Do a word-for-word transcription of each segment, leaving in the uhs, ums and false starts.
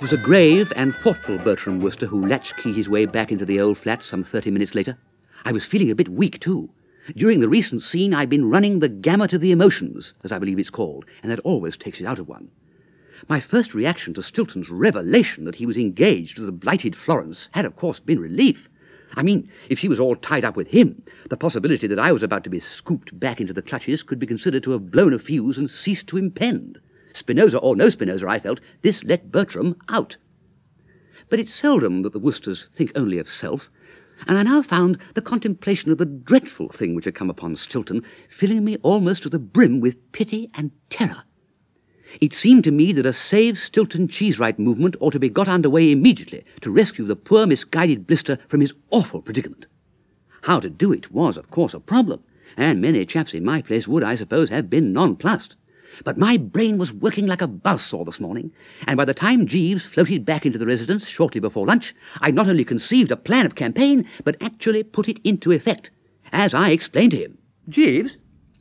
was a grave and thoughtful Bertram Wooster who latchkeyed his way back into the old flat some thirty minutes later. I was feeling a bit weak, too. During the recent scene, I'd been running the gamut of the emotions, as I believe it's called, and that always takes it out of one. My first reaction to Stilton's revelation that he was engaged to the blighted Florence had, of course, been relief. I mean, if she was all tied up with him, the possibility that I was about to be scooped back into the clutches could be considered to have blown a fuse and ceased to impend. Spinoza or no Spinoza, I felt, this let Bertram out. But it's seldom that the Woosters think only of self, and I now found the contemplation of the dreadful thing which had come upon Stilton filling me almost to the brim with pity and terror. It seemed to me that a Save Stilton Cheesewright movement ought to be got under way immediately to rescue the poor misguided blister from his awful predicament. How to do it was, of course, a problem, and many chaps in my place would, I suppose, have been nonplussed. But my brain was working like a buzzsaw this morning, and by the time Jeeves floated back into the residence shortly before lunch, I'd not only conceived a plan of campaign, but actually put it into effect, as I explained to him. Jeeves?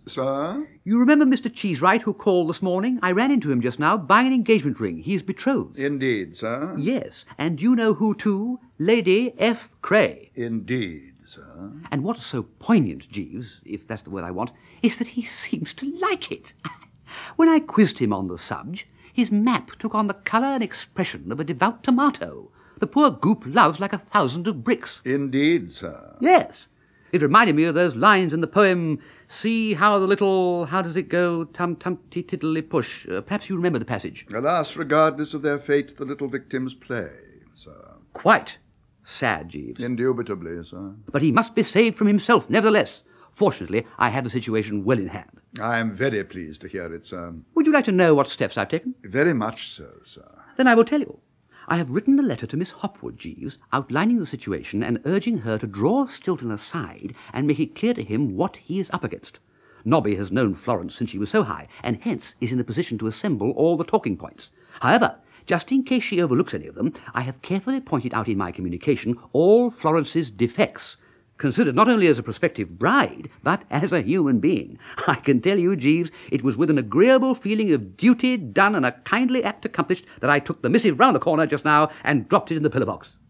Sir? You remember Mister Cheesewright who called this morning? I ran into him just now, buying an engagement ring. He is betrothed. Indeed, sir. Yes, and you know who too? Lady F. Cray. Indeed, sir. And what's so poignant, Jeeves, if that's the word I want, is that he seems to like it. When I quizzed him on the subject, his map took on the colour and expression of a devout tomato. The poor goop loves like a thousand of bricks. Indeed, sir. Yes. It reminded me of those lines in the poem, "See how the little, how does it go, tum-tum-ti-tiddly-push." Uh, perhaps you remember the passage. Alas, regardless of their fate, the little victims play, sir. Quite. Sad, Jeeves. Indubitably, sir. But he must be saved from himself, nevertheless. Fortunately, I had the situation well in hand. I am very pleased to hear it, sir. Would you like to know what steps I've taken? Very much so, sir. Then I will tell you. I have written a letter to Miss Hopwood, Jeeves, outlining the situation and urging her to draw Stilton aside and make it clear to him what he is up against. Nobby has known Florence since she was so high, and hence is in a position to assemble all the talking points. However, just in case she overlooks any of them, I have carefully pointed out in my communication all Florence's defects, considered not only as a prospective bride, but as a human being. I can tell you, Jeeves, it was with an agreeable feeling of duty done and a kindly act accomplished that I took the missive round the corner just now and dropped it in the pillar box.